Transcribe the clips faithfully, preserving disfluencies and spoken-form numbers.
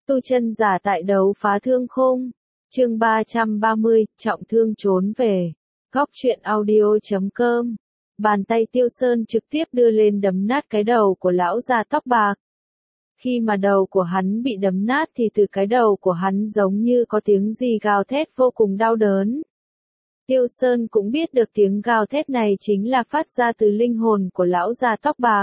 Tu chân giả tại đấu phá thương khung. Chương ba trăm ba mươi, trọng thương trốn về. Góc truyện audio.com. Bàn tay Tiêu Sơn trực tiếp đưa lên đấm nát cái đầu của lão già tóc bạc. Khi mà đầu của hắn bị đấm nát thì từ cái đầu của hắn giống như có tiếng gì gào thét vô cùng đau đớn. Tiêu Sơn cũng biết được tiếng gào thét này chính là phát ra từ linh hồn của lão già tóc bạc.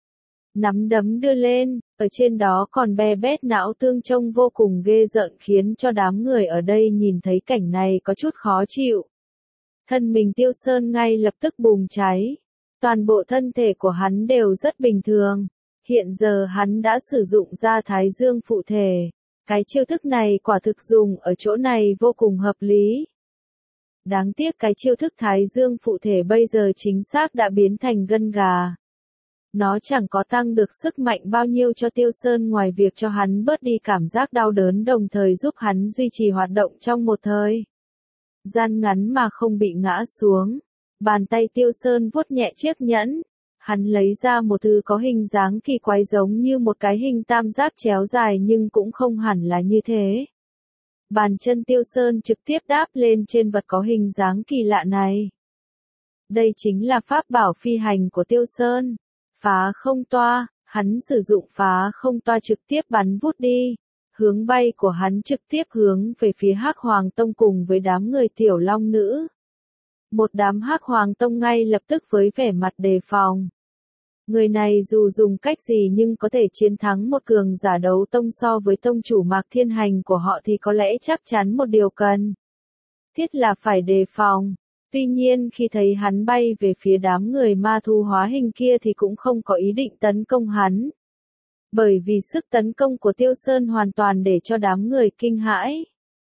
Nắm đấm đưa lên, ở trên đó còn be bét não tương trông vô cùng ghê rợn khiến cho đám người ở đây nhìn thấy cảnh này có chút khó chịu. Thân mình Tiêu Sơn ngay lập tức bùng cháy. Toàn bộ thân thể của hắn đều rất bình thường. Hiện giờ hắn đã sử dụng ra Thái Dương phụ thể. Cái chiêu thức này quả thực dùng ở chỗ này vô cùng hợp lý. Đáng tiếc cái chiêu thức Thái Dương phụ thể bây giờ chính xác đã biến thành gân gà. Nó chẳng có tăng được sức mạnh bao nhiêu cho Tiêu Sơn ngoài việc cho hắn bớt đi cảm giác đau đớn đồng thời giúp hắn duy trì hoạt động trong một thời gian ngắn mà không bị ngã xuống. Bàn tay Tiêu Sơn vuốt nhẹ chiếc nhẫn. Hắn lấy ra một thứ có hình dáng kỳ quái giống như một cái hình tam giác chéo dài nhưng cũng không hẳn là như thế. Bàn chân Tiêu Sơn trực tiếp đáp lên trên vật có hình dáng kỳ lạ này. Đây chính là pháp bảo phi hành của Tiêu Sơn. Phá không toa, hắn sử dụng phá không toa trực tiếp bắn vút đi. Hướng bay của hắn trực tiếp hướng về phía Hắc Hoàng Tông cùng với đám người tiểu long nữ. Một đám Hắc Hoàng Tông ngay lập tức với vẻ mặt đề phòng. Người này dù dùng cách gì nhưng có thể chiến thắng một cường giả đấu tông so với tông chủ Mạc Thiên Hành của họ thì có lẽ chắc chắn một điều cần thiết là phải đề phòng. Tuy nhiên khi thấy hắn bay về phía đám người ma thú hóa hình kia thì cũng không có ý định tấn công hắn. Bởi vì sức tấn công của Tiêu Sơn hoàn toàn để cho đám người kinh hãi.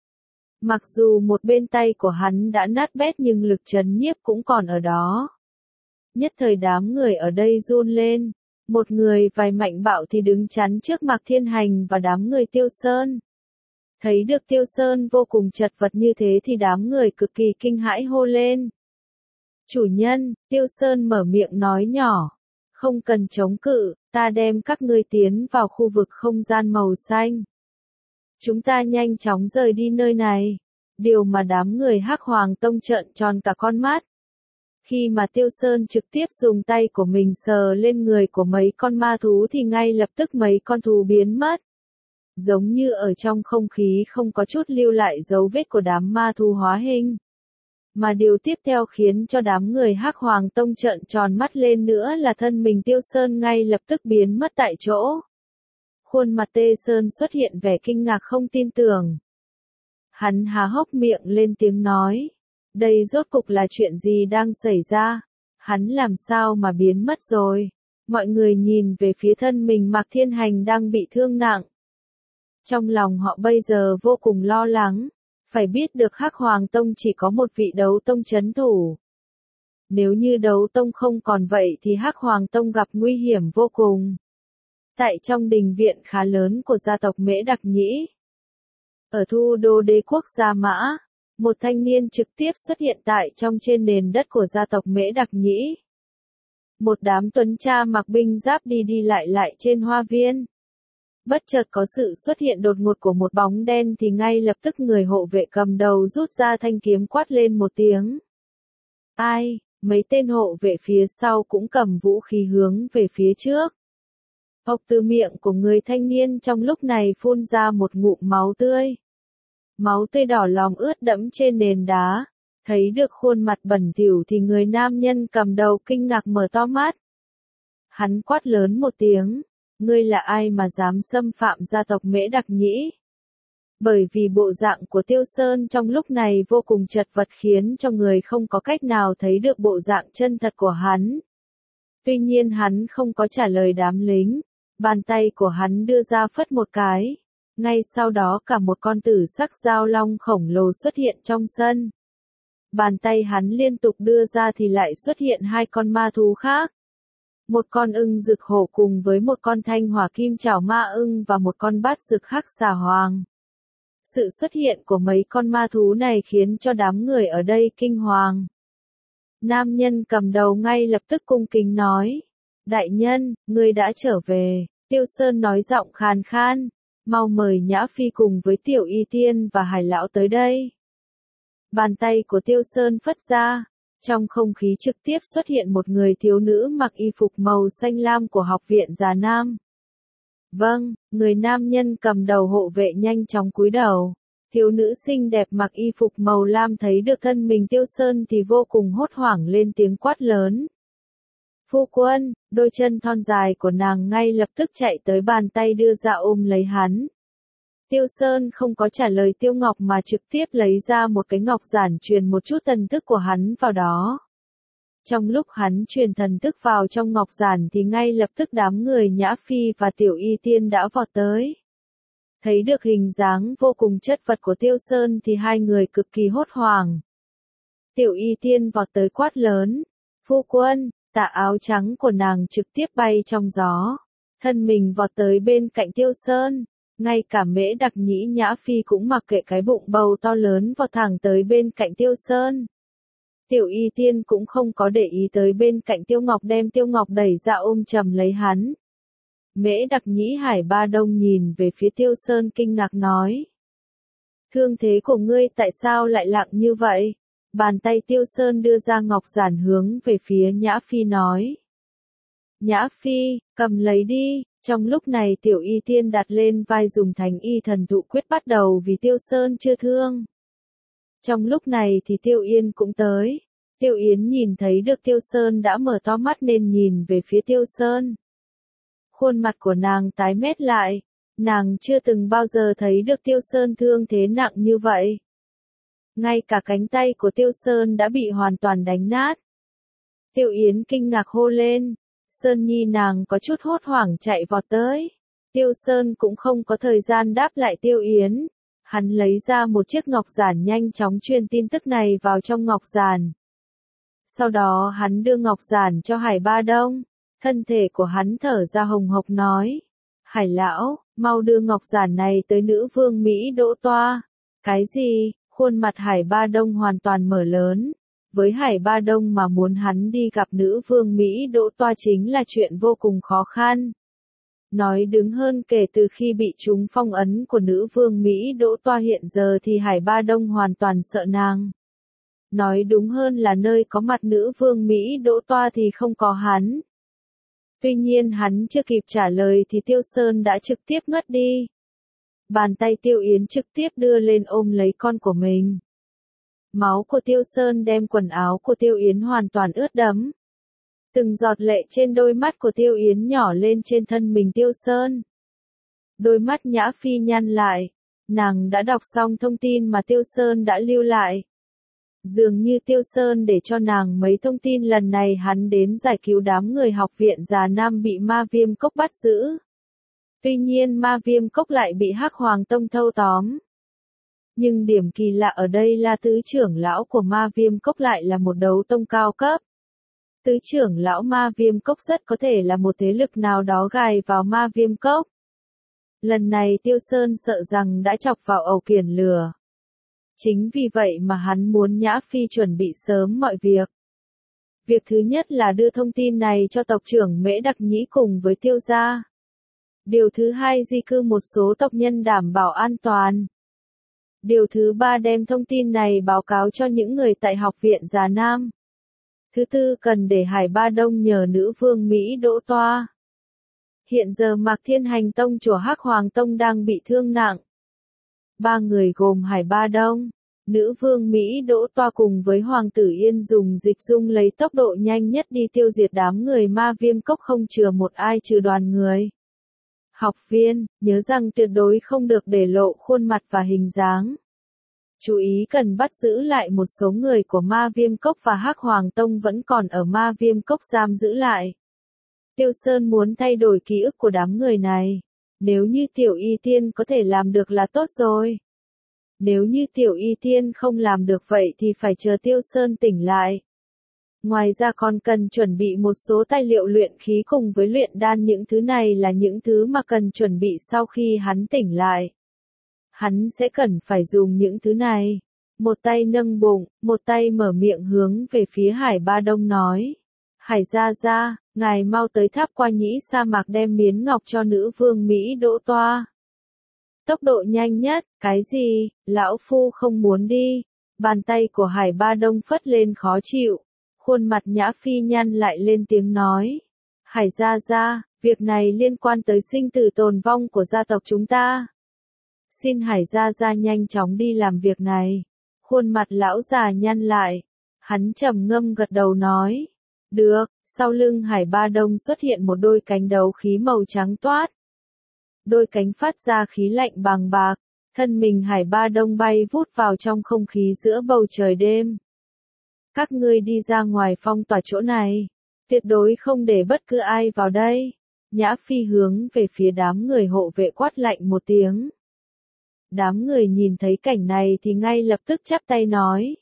Mặc dù một bên tay của hắn đã nát bét nhưng lực trấn nhiếp cũng còn ở đó. Nhất thời đám người ở đây run lên. Một người vài mạnh bạo thì đứng chắn trước Mạc Thiên Hành và đám người Tiêu Sơn. Thấy được Tiêu Sơn vô cùng chật vật như thế thì đám người cực kỳ kinh hãi hô lên. Chủ nhân, Tiêu Sơn mở miệng nói nhỏ. Không cần chống cự, ta đem các ngươi tiến vào khu vực không gian màu xanh. Chúng ta nhanh chóng rời đi nơi này. Điều mà đám người Hắc Hoàng Tông trợn tròn cả con mắt. Khi mà Tiêu Sơn trực tiếp dùng tay của mình sờ lên người của mấy con ma thú thì ngay lập tức mấy con thú biến mất. Giống như ở trong không khí không có chút lưu lại dấu vết của đám ma thú hóa hình. Mà điều tiếp theo khiến cho đám người Hắc Hoàng Tông trợn tròn mắt lên nữa là thân mình Tiêu Sơn ngay lập tức biến mất tại chỗ. Khuôn mặt Tê Sơn xuất hiện vẻ kinh ngạc không tin tưởng. Hắn há hốc miệng lên tiếng nói. Đây rốt cục là chuyện gì đang xảy ra? Hắn làm sao mà biến mất rồi? Mọi người nhìn về phía thân mình Mạc Thiên Hành đang bị thương nặng. Trong lòng họ bây giờ vô cùng lo lắng. Phải biết được Hắc Hoàng Tông chỉ có một vị đấu tông chấn thủ. Nếu như đấu tông không còn vậy thì Hắc Hoàng Tông gặp nguy hiểm vô cùng. Tại trong đình viện khá lớn của gia tộc Mễ Đặc Nhĩ. Ở Thu Đô Đế quốc Gia Mã. Một thanh niên trực tiếp xuất hiện tại trong trên nền đất của gia tộc Mễ Đặc Nhĩ. Một đám tuấn cha mặc binh giáp đi đi lại lại trên hoa viên. Bất chợt có sự xuất hiện đột ngột của một bóng đen thì ngay lập tức người hộ vệ cầm đầu rút ra thanh kiếm quát lên một tiếng. Ai, mấy tên hộ vệ phía sau cũng cầm vũ khí hướng về phía trước. Hộc từ miệng của người thanh niên trong lúc này phun ra một ngụm máu tươi. Máu tươi đỏ lòm ướt đẫm trên nền đá. Thấy được khuôn mặt bẩn thỉu thì người nam nhân cầm đầu kinh ngạc mở to mắt. Hắn quát lớn một tiếng. Ngươi là ai mà dám xâm phạm gia tộc Mễ Đặc Nhĩ? Bởi vì bộ dạng của Tiêu Sơn trong lúc này vô cùng chật vật khiến cho người không có cách nào thấy được bộ dạng chân thật của hắn. Tuy nhiên hắn không có trả lời đám lính. Bàn tay của hắn đưa ra phất một cái. Ngay sau đó cả một con tử sắc giao long khổng lồ xuất hiện trong sân. Bàn tay hắn liên tục đưa ra thì lại xuất hiện hai con ma thú khác. Một con ưng rực hổ cùng với một con thanh hỏa kim chảo ma ưng và một con bát rực hắc xà hoàng. Sự xuất hiện của mấy con ma thú này khiến cho đám người ở đây kinh hoàng. Nam nhân cầm đầu ngay lập tức cung kính nói. Đại nhân, ngươi đã trở về. Tiêu Sơn nói giọng khàn khan. mau mời Nhã Phi cùng với Tiểu Y Tiên và Hải Lão tới đây. Bàn tay của Tiêu Sơn phất ra, trong không khí trực tiếp xuất hiện một người thiếu nữ mặc y phục màu xanh lam của học viện Già Nam. Vâng, người nam nhân cầm đầu hộ vệ nhanh chóng cúi đầu. Thiếu nữ xinh đẹp mặc y phục màu lam thấy được thân mình Tiêu Sơn thì vô cùng hốt hoảng lên tiếng quát lớn. Phu quân, đôi chân thon dài của nàng ngay lập tức chạy tới bàn tay đưa ra ôm lấy hắn. Tiêu Sơn không có trả lời Tiêu Ngọc mà trực tiếp lấy ra một cái ngọc giản truyền một chút thần thức của hắn vào đó. Trong lúc hắn truyền thần thức vào trong ngọc giản thì ngay lập tức đám người Nhã Phi và Tiểu Y Tiên đã vọt tới. Thấy được hình dáng vô cùng chất vật của Tiêu Sơn thì hai người cực kỳ hốt hoảng. Tiểu Y Tiên vọt tới quát lớn. Phu quân, tà áo trắng của nàng trực tiếp bay trong gió. Thân mình vọt tới bên cạnh Tiêu Sơn. Ngay cả Mễ Đặc Nhĩ Nhã Phi cũng mặc kệ cái bụng bầu to lớn vọt thẳng tới bên cạnh Tiêu Sơn. Tiểu Y Tiên cũng không có để ý tới bên cạnh Tiêu Ngọc đem Tiêu Ngọc đẩy ra ôm chầm lấy hắn. Mễ Đặc Nhĩ Hải Ba Đông nhìn về phía Tiêu Sơn kinh ngạc nói. Thương thế của ngươi tại sao lại lặng như vậy? Bàn tay Tiêu Sơn đưa ra ngọc giản hướng về phía Nhã Phi nói. Nhã Phi, cầm lấy đi. Trong lúc này Tiểu Y Tiên đặt lên vai dùng Thánh Y Thần Thụ Quyết bắt đầu vì Tiêu Sơn chưa thương. Trong lúc này thì Tiêu Yên cũng tới. Tiêu Yến nhìn thấy được Tiêu Sơn đã mở to mắt nên nhìn về phía Tiêu Sơn. Khuôn mặt của nàng tái mét lại. Nàng chưa từng bao giờ thấy được Tiêu Sơn thương thế nặng như vậy. Ngay cả cánh tay của Tiêu Sơn đã bị hoàn toàn đánh nát. Tiêu Yến kinh ngạc hô lên. Sơn Nhi nàng có chút hốt hoảng chạy vọt tới. Tiêu Sơn cũng không có thời gian đáp lại Tiêu Yến. Hắn lấy ra một chiếc ngọc giản nhanh chóng truyền tin tức này vào trong ngọc giản. Sau đó hắn đưa ngọc giản cho Hải Ba Đông. Thân thể của hắn thở ra hồng hộc nói. Hải lão, mau đưa ngọc giản này tới nữ vương Mỹ Đỗ Toa. Cái gì? Khuôn mặt Hải Ba Đông hoàn toàn mở lớn. Với Hải Ba Đông mà muốn hắn đi gặp nữ vương Mỹ Đỗ Toa chính là chuyện vô cùng khó khăn. Nói đứng hơn kể từ khi bị trúng phong ấn của nữ vương Mỹ Đỗ Toa hiện giờ thì Hải Ba Đông hoàn toàn sợ nàng. Nói đúng hơn là nơi có mặt nữ vương Mỹ Đỗ Toa thì không có hắn. Tuy nhiên hắn chưa kịp trả lời thì Tiêu Sơn đã trực tiếp ngất đi. Bàn tay Tiêu Yến trực tiếp đưa lên ôm lấy con của mình. Máu của Tiêu Sơn đem quần áo của Tiêu Yến hoàn toàn ướt đẫm. Từng giọt lệ trên đôi mắt của Tiêu Yến nhỏ lên trên thân mình Tiêu Sơn. Đôi mắt Nhã Phi nhăn lại. Nàng đã đọc xong thông tin mà Tiêu Sơn đã lưu lại. Dường như Tiêu Sơn để cho nàng mấy thông tin lần này hắn đến giải cứu đám người học viện Già Nam bị Ma Viêm Cốc bắt giữ. Tuy nhiên Ma Viêm Cốc lại bị Hắc Hoàng Tông thâu tóm. Nhưng điểm kỳ lạ ở đây là tứ trưởng lão của Ma Viêm Cốc lại là một đấu tông cao cấp. Tứ trưởng lão Ma Viêm Cốc rất có thể là một thế lực nào đó gài vào Ma Viêm Cốc. Lần này Tiêu Sơn sợ rằng đã chọc vào ẩu kiển lửa. Chính vì vậy mà hắn muốn Nhã Phi chuẩn bị sớm mọi việc. Việc thứ nhất là đưa thông tin này cho tộc trưởng Mễ Đặc Nhĩ cùng với Tiêu gia. Điều thứ hai di cư một số tộc nhân đảm bảo an toàn. Điều thứ ba đem thông tin này báo cáo cho những người tại học viện Già Nam. Thứ tư cần để Hải Ba Đông nhờ nữ vương Mỹ Đỗ Toa. Hiện giờ Mạc Thiên Hành Tông chùa Hắc Hoàng Tông đang bị thương nặng. Ba người gồm Hải Ba Đông, nữ vương Mỹ Đỗ Toa cùng với Hoàng tử Yên dùng dịch dung lấy tốc độ nhanh nhất đi tiêu diệt đám người Ma Viêm Cốc không chừa một ai trừ đoàn người. Học viên, nhớ rằng tuyệt đối không được để lộ khuôn mặt và hình dáng. Chú ý cần bắt giữ lại một số người của Ma Viêm Cốc và Hắc Hoàng Tông vẫn còn ở Ma Viêm Cốc giam giữ lại. Tiêu Sơn muốn thay đổi ký ức của đám người này. Nếu như Tiểu Y Tiên có thể làm được là tốt rồi. Nếu như Tiểu Y Tiên không làm được vậy thì phải chờ Tiêu Sơn tỉnh lại. Ngoài ra còn cần chuẩn bị một số tài liệu luyện khí cùng với luyện đan, những thứ này là những thứ mà cần chuẩn bị sau khi hắn tỉnh lại. Hắn sẽ cần phải dùng những thứ này. Một tay nâng bụng, một tay mở miệng hướng về phía Hải Ba Đông nói. Hải gia gia, ngài mau tới tháp qua nhĩ sa mạc đem miến ngọc cho nữ vương Mỹ Đỗ Toa. Tốc độ nhanh nhất, cái gì, lão phu không muốn đi. Bàn tay của Hải Ba Đông phất lên khó chịu. Khuôn mặt Nhã Phi nhăn lại lên tiếng nói. Hải gia gia, việc này liên quan tới sinh tử tồn vong của gia tộc chúng ta. Xin Hải gia gia nhanh chóng đi làm việc này. Khuôn mặt lão già nhăn lại. Hắn trầm ngâm gật đầu nói. Được, sau lưng Hải Ba Đông xuất hiện một đôi cánh đấu khí màu trắng toát. Đôi cánh phát ra khí lạnh bàng bạc. Thân mình Hải Ba Đông bay vút vào trong không khí giữa bầu trời đêm. Các ngươi đi ra ngoài phong tỏa chỗ này. Tuyệt đối không để bất cứ ai vào đây. Nhã Phi hướng về phía đám người hộ vệ quát lạnh một tiếng. Đám người nhìn thấy cảnh này thì ngay lập tức chắp tay nói.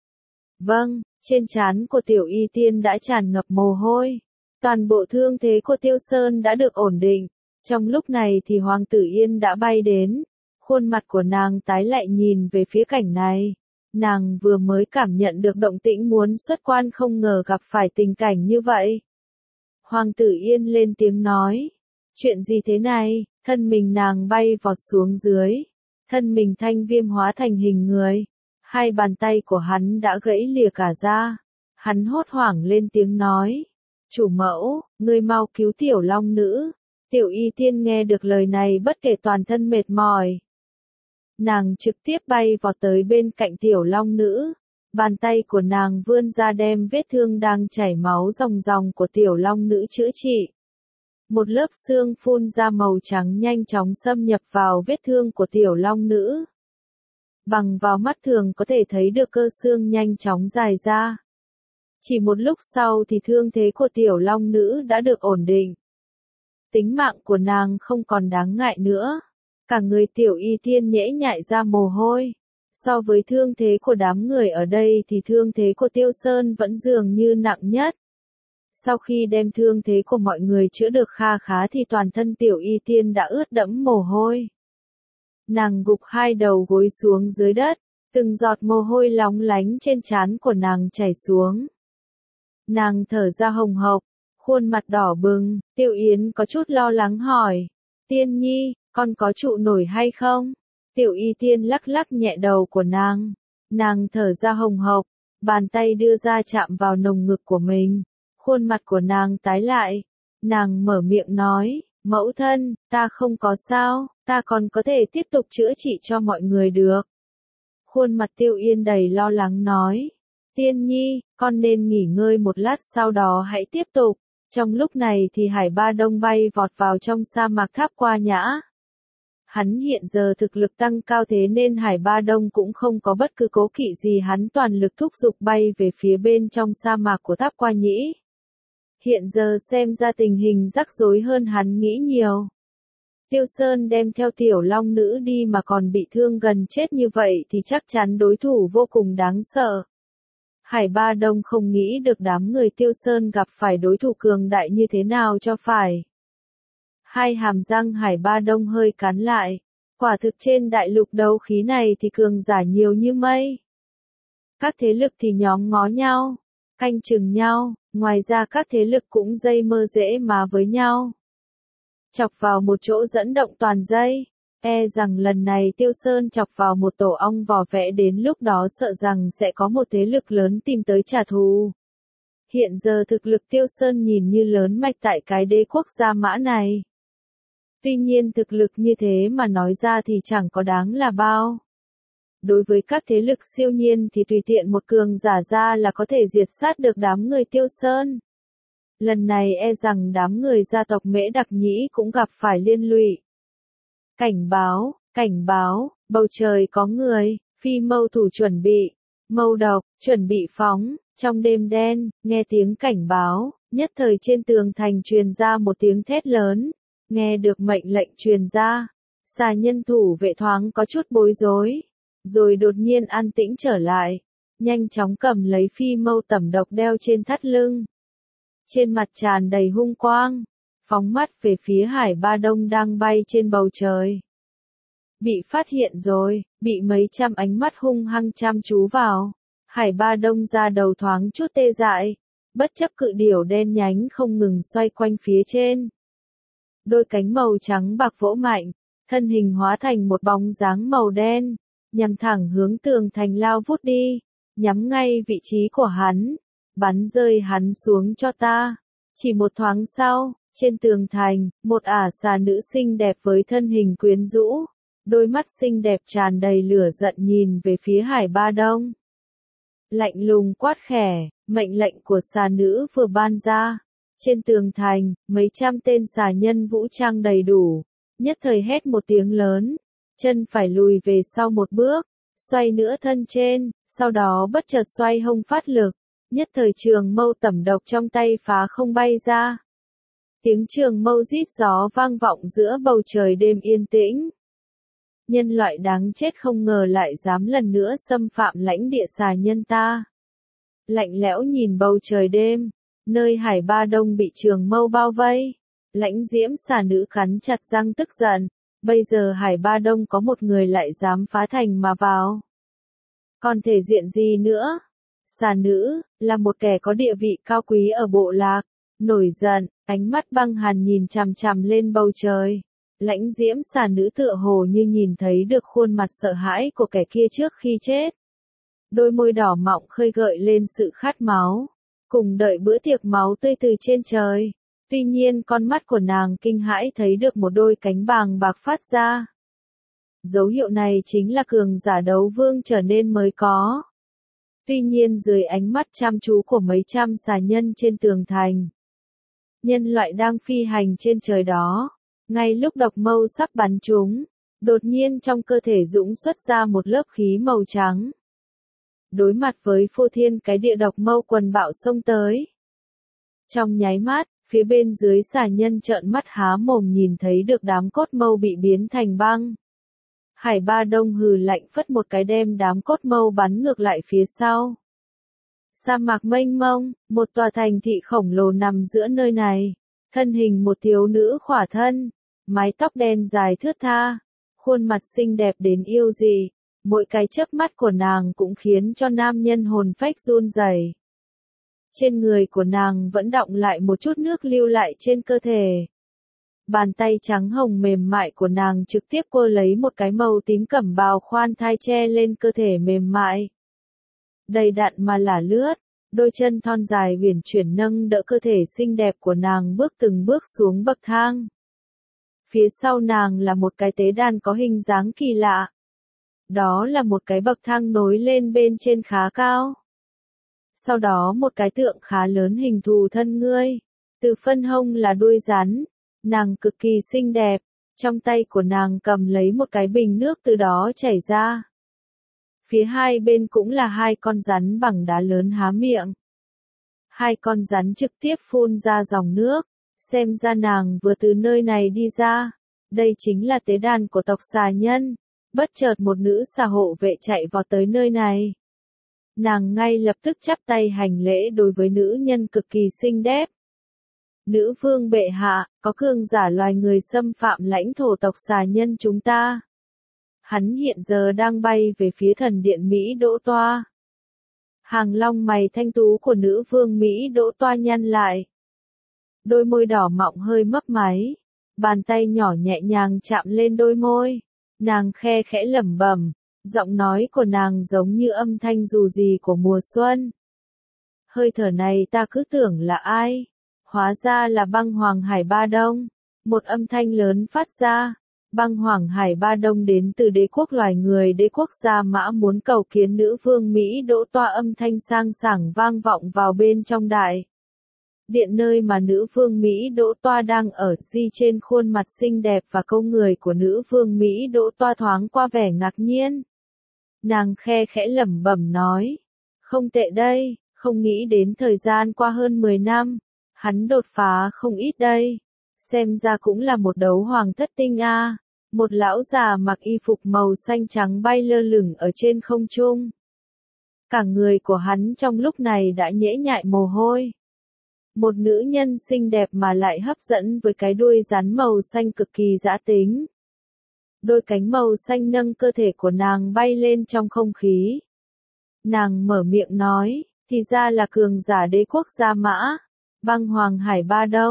Vâng, trên trán của Tiểu Y Tiên đã tràn ngập mồ hôi. Toàn bộ thương thế của Tiêu Sơn đã được ổn định. Trong lúc này thì Hoàng tử Yên đã bay đến. Khuôn mặt của nàng tái lại nhìn về phía cảnh này. Nàng vừa mới cảm nhận được động tĩnh muốn xuất quan không ngờ gặp phải tình cảnh như vậy. Hoàng tử Yên lên tiếng nói. Chuyện gì thế này? Thân mình nàng bay vọt xuống dưới. Thân mình Thanh Viêm hóa thành hình người. Hai bàn tay của hắn đã gãy lìa cả ra. Hắn hốt hoảng lên tiếng nói. Chủ mẫu, ngươi mau cứu tiểu long nữ. Tiểu Y Tiên nghe được lời này bất kể toàn thân mệt mỏi. Nàng trực tiếp bay vọt tới bên cạnh tiểu long nữ. Bàn tay của nàng vươn ra đem vết thương đang chảy máu ròng ròng của tiểu long nữ chữa trị. Một lớp xương phun ra màu trắng nhanh chóng xâm nhập vào vết thương của tiểu long nữ. Bằng vào mắt thường có thể thấy được cơ xương nhanh chóng dài ra. Chỉ một lúc sau thì thương thế của tiểu long nữ đã được ổn định. Tính mạng của nàng không còn đáng ngại nữa. Cả người Tiểu Y Tiên nhễ nhại ra mồ hôi. So với thương thế của đám người ở đây thì thương thế của Tiêu Sơn vẫn dường như nặng nhất. Sau khi đem thương thế của mọi người chữa được kha khá thì toàn thân Tiểu Y Tiên đã ướt đẫm mồ hôi. Nàng gục hai đầu gối xuống dưới đất, từng giọt mồ hôi lóng lánh trên trán của nàng chảy xuống. Nàng thở ra hồng hộc, khuôn mặt đỏ bừng, Tiêu Yến có chút lo lắng hỏi. Tiên nhi, con có trụ nổi hay không? Tiểu Y Tiên lắc lắc nhẹ đầu của nàng. Nàng thở ra hồng hộc, bàn tay đưa ra chạm vào lồng ngực của mình. Khuôn mặt của nàng tái lại. Nàng mở miệng nói, mẫu thân, ta không có sao, ta còn có thể tiếp tục chữa trị cho mọi người được. Khuôn mặt Tiêu Yên đầy lo lắng nói, Tiên nhi, con nên nghỉ ngơi một lát sau đó hãy tiếp tục. Trong lúc này thì Hải Ba Đông bay vọt vào trong sa mạc Tháp Qua Nhã. Hắn hiện giờ thực lực tăng cao thế nên Hải Ba Đông cũng không có bất cứ cố kỵ gì, hắn toàn lực thúc giục bay về phía bên trong sa mạc của Tháp Qua Nhĩ. Hiện giờ xem ra tình hình rắc rối hơn hắn nghĩ nhiều. Tiêu Sơn đem theo tiểu long nữ đi mà còn bị thương gần chết như vậy thì chắc chắn đối thủ vô cùng đáng sợ. Hải Ba Đông không nghĩ được đám người Tiêu Sơn gặp phải đối thủ cường đại như thế nào cho phải. Hai hàm răng Hải Ba Đông hơi cắn lại. Quả thực trên đại lục đấu khí này thì cường giả nhiều như mây. Các thế lực thì nhóm ngó nhau, canh chừng nhau, ngoài ra các thế lực cũng dây mơ dễ má với nhau. Chọc vào một chỗ dẫn động toàn dây. E rằng lần này Tiêu Sơn chọc vào một tổ ong vò vẽ, đến lúc đó sợ rằng sẽ có một thế lực lớn tìm tới trả thù. Hiện giờ thực lực Tiêu Sơn nhìn như lớn mạch tại cái đế quốc Gia Mã này. Tuy nhiên thực lực như thế mà nói ra thì chẳng có đáng là bao. Đối với các thế lực siêu nhiên thì tùy tiện một cường giả ra là có thể diệt sát được đám người Tiêu Sơn. Lần này e rằng đám người gia tộc Mễ Đặc Nhĩ cũng gặp phải liên lụy. Cảnh báo, cảnh báo, bầu trời có người, phi mâu thủ chuẩn bị, mâu độc, chuẩn bị phóng, trong đêm đen, nghe tiếng cảnh báo, nhất thời trên tường thành truyền ra một tiếng thét lớn, nghe được mệnh lệnh truyền ra, xà nhân thủ vệ thoáng có chút bối rối, rồi đột nhiên an tĩnh trở lại, nhanh chóng cầm lấy phi mâu tẩm độc đeo trên thắt lưng. Trên mặt tràn đầy hung quang, phóng mắt về phía Hải Ba Đông đang bay trên bầu trời. Bị phát hiện rồi, bị mấy trăm ánh mắt hung hăng chăm chú vào. Hải Ba Đông ra đầu thoáng chút tê dại, bất chấp cự điểu đen nhánh không ngừng xoay quanh phía trên. Đôi cánh màu trắng bạc vỗ mạnh, thân hình hóa thành một bóng dáng màu đen, nhằm thẳng hướng tường thành lao vút đi, nhắm ngay vị trí của hắn, bắn rơi hắn xuống cho ta. Chỉ một thoáng sau, trên tường thành, một ả xà nữ xinh đẹp với thân hình quyến rũ, đôi mắt xinh đẹp tràn đầy lửa giận nhìn về phía Hải Ba Đông. Lạnh lùng quát khẽ, mệnh lệnh của xà nữ vừa ban ra. Trên tường thành, mấy trăm tên xà nhân vũ trang đầy đủ, nhất thời hét một tiếng lớn, chân phải lùi về sau một bước, xoay nửa thân trên, sau đó bất chợt xoay hông phát lực, nhất thời trường mâu tẩm độc trong tay phá không bay ra. Tiếng trường mâu rít gió vang vọng giữa bầu trời đêm yên tĩnh. Nhân loại đáng chết không ngờ lại dám lần nữa xâm phạm lãnh địa xà nhân ta. Lạnh lẽo nhìn bầu trời đêm, nơi Hải Ba Đông bị trường mâu bao vây. Lãnh diễm xà nữ cắn chặt răng tức giận, bây giờ Hải Ba Đông có một người lại dám phá thành mà vào. Còn thể diện gì nữa? Xà nữ, là một kẻ có địa vị cao quý ở bộ lạc, nổi giận, ánh mắt băng hàn nhìn chằm chằm lên bầu trời. Lãnh diễm xà nữ tựa hồ như nhìn thấy được khuôn mặt sợ hãi của kẻ kia trước khi chết. Đôi môi đỏ mọng khơi gợi lên sự khát máu, cùng đợi bữa tiệc máu tươi từ trên trời. Tuy nhiên con mắt của nàng kinh hãi thấy được một đôi cánh bàng bạc phát ra. Dấu hiệu này chính là cường giả đấu vương trở nên mới có. Tuy nhiên dưới ánh mắt chăm chú của mấy trăm xà nhân trên tường thành, nhân loại đang phi hành trên trời đó, ngay lúc độc mâu sắp bắn chúng, đột nhiên trong cơ thể dũng xuất ra một lớp khí màu trắng. Đối mặt với phô thiên cái địa độc mâu quần bạo xông tới. Trong nháy mắt, phía bên dưới xà nhân trợn mắt há mồm nhìn thấy được đám cốt mâu bị biến thành băng. Hải Ba Đông hừ lạnh phất một cái đem đám cốt mâu bắn ngược lại phía sau. Sa mạc mênh mông, một tòa thành thị khổng lồ nằm giữa nơi này. Thân hình một thiếu nữ khỏa thân, mái tóc đen dài thướt tha, khuôn mặt xinh đẹp đến yêu dị, mỗi cái chớp mắt của nàng cũng khiến cho nam nhân hồn phách run rẩy. Trên người của nàng vẫn đọng lại một chút nước lưu lại trên cơ thể. Bàn tay trắng hồng mềm mại của nàng trực tiếp cô lấy một cái màu tím cẩm bào khoan thai che lên cơ thể mềm mại. Đầy đặn mà lả lướt, đôi chân thon dài uyển chuyển nâng đỡ cơ thể xinh đẹp của nàng bước từng bước xuống bậc thang. Phía sau nàng là một cái tế đàn có hình dáng kỳ lạ. Đó là một cái bậc thang nối lên bên trên khá cao. Sau đó một cái tượng khá lớn hình thù thân ngươi. Từ phân hông là đuôi rắn. Nàng cực kỳ xinh đẹp. Trong tay của nàng cầm lấy một cái bình nước từ đó chảy ra. Phía hai bên cũng là hai con rắn bằng đá lớn há miệng. Hai con rắn trực tiếp phun ra dòng nước. Xem ra nàng vừa từ nơi này đi ra. Đây chính là tế đàn của tộc xà nhân. Bất chợt một nữ xà hộ vệ chạy vào tới nơi này. Nàng ngay lập tức chắp tay hành lễ đối với nữ nhân cực kỳ xinh đẹp. Nữ vương bệ hạ, có cường giả loài người xâm phạm lãnh thổ tộc xà nhân chúng ta. Hắn hiện giờ đang bay về phía thần điện Mỹ Đỗ Toa. Hàng long mày thanh tú của nữ vương Mỹ Đỗ Toa nhăn lại. Đôi môi đỏ mọng hơi mấp máy. Bàn tay nhỏ nhẹ nhàng chạm lên đôi môi. Nàng khe khẽ lẩm bẩm. Giọng nói của nàng giống như âm thanh dù gì của mùa xuân. Hơi thở này ta cứ tưởng là ai? Hóa ra là băng hoàng Hải Ba Đông. Một âm thanh lớn phát ra. Băng hoàng Hải Ba Đông đến từ đế quốc loài người đế quốc Gia Mã muốn cầu kiến nữ vương Mỹ Đỗ Toa, âm thanh sang sảng vang vọng vào bên trong đại điện nơi mà nữ vương Mỹ Đỗ Toa đang ở. Di trên khuôn mặt xinh đẹp và câu người của nữ vương Mỹ Đỗ Toa thoáng qua vẻ ngạc nhiên. Nàng khe khẽ lẩm bẩm nói. Không tệ đây, không nghĩ đến thời gian qua hơn mười năm. Hắn đột phá không ít đây. Xem ra cũng là một đấu hoàng thất tinh a. À. Một lão già mặc y phục màu xanh trắng bay lơ lửng ở trên không trung. Cả người của hắn trong lúc này đã nhễ nhại mồ hôi. Một nữ nhân xinh đẹp mà lại hấp dẫn với cái đuôi rắn màu xanh cực kỳ dã tính. Đôi cánh màu xanh nâng cơ thể của nàng bay lên trong không khí. Nàng mở miệng nói, thì ra là cường giả đế quốc Gia Mã, băng hoàng Hải Ba Đông.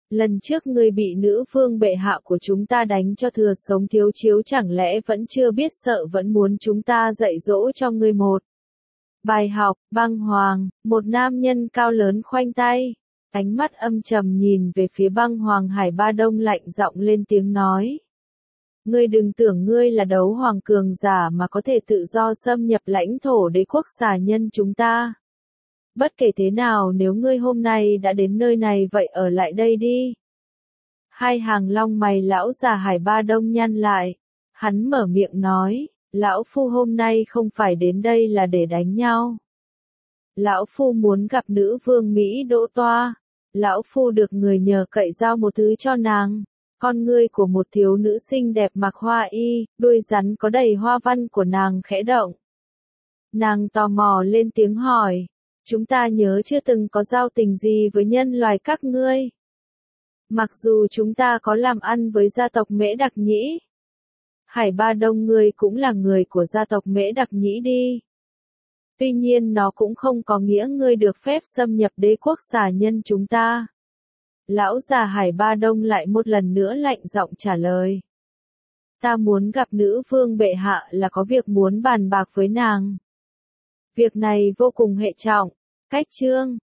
Lần trước ngươi bị nữ vương bệ hạ của chúng ta đánh cho thừa sống thiếu chiếu, chẳng lẽ vẫn chưa biết sợ, vẫn muốn chúng ta dạy dỗ cho ngươi một bài học. Băng Hoàng, một nam nhân cao lớn khoanh tay, ánh mắt âm trầm nhìn về phía Băng Hoàng. Hải Ba Đông lạnh giọng lên tiếng nói. Ngươi đừng tưởng ngươi là đấu hoàng cường giả mà có thể tự do xâm nhập lãnh thổ đế quốc xà nhân chúng ta. Bất kể thế nào, nếu ngươi hôm nay đã đến nơi này vậy ở lại đây đi. Hai hàng lông mày lão già Hải Ba Đông nhăn lại. Hắn mở miệng nói, lão phu hôm nay không phải đến đây là để đánh nhau. Lão phu muốn gặp nữ vương Mỹ Đỗ Toa. Lão phu được người nhờ cậy giao một thứ cho nàng. Con ngươi của một thiếu nữ xinh đẹp mặc hoa y, đuôi rắn có đầy hoa văn của nàng khẽ động. Nàng tò mò lên tiếng hỏi. Chúng ta nhớ chưa từng có giao tình gì với nhân loài các ngươi. Mặc dù chúng ta có làm ăn với gia tộc Mễ Đặc Nhĩ. Hải Ba Đông, ngươi cũng là người của gia tộc Mễ Đặc Nhĩ đi. Tuy nhiên nó cũng không có nghĩa ngươi được phép xâm nhập đế quốc xà nhân chúng ta. Lão già Hải Ba Đông lại một lần nữa lạnh giọng trả lời. Ta muốn gặp nữ vương bệ hạ là có việc muốn bàn bạc với nàng. Việc này vô cùng hệ trọng. Cách chương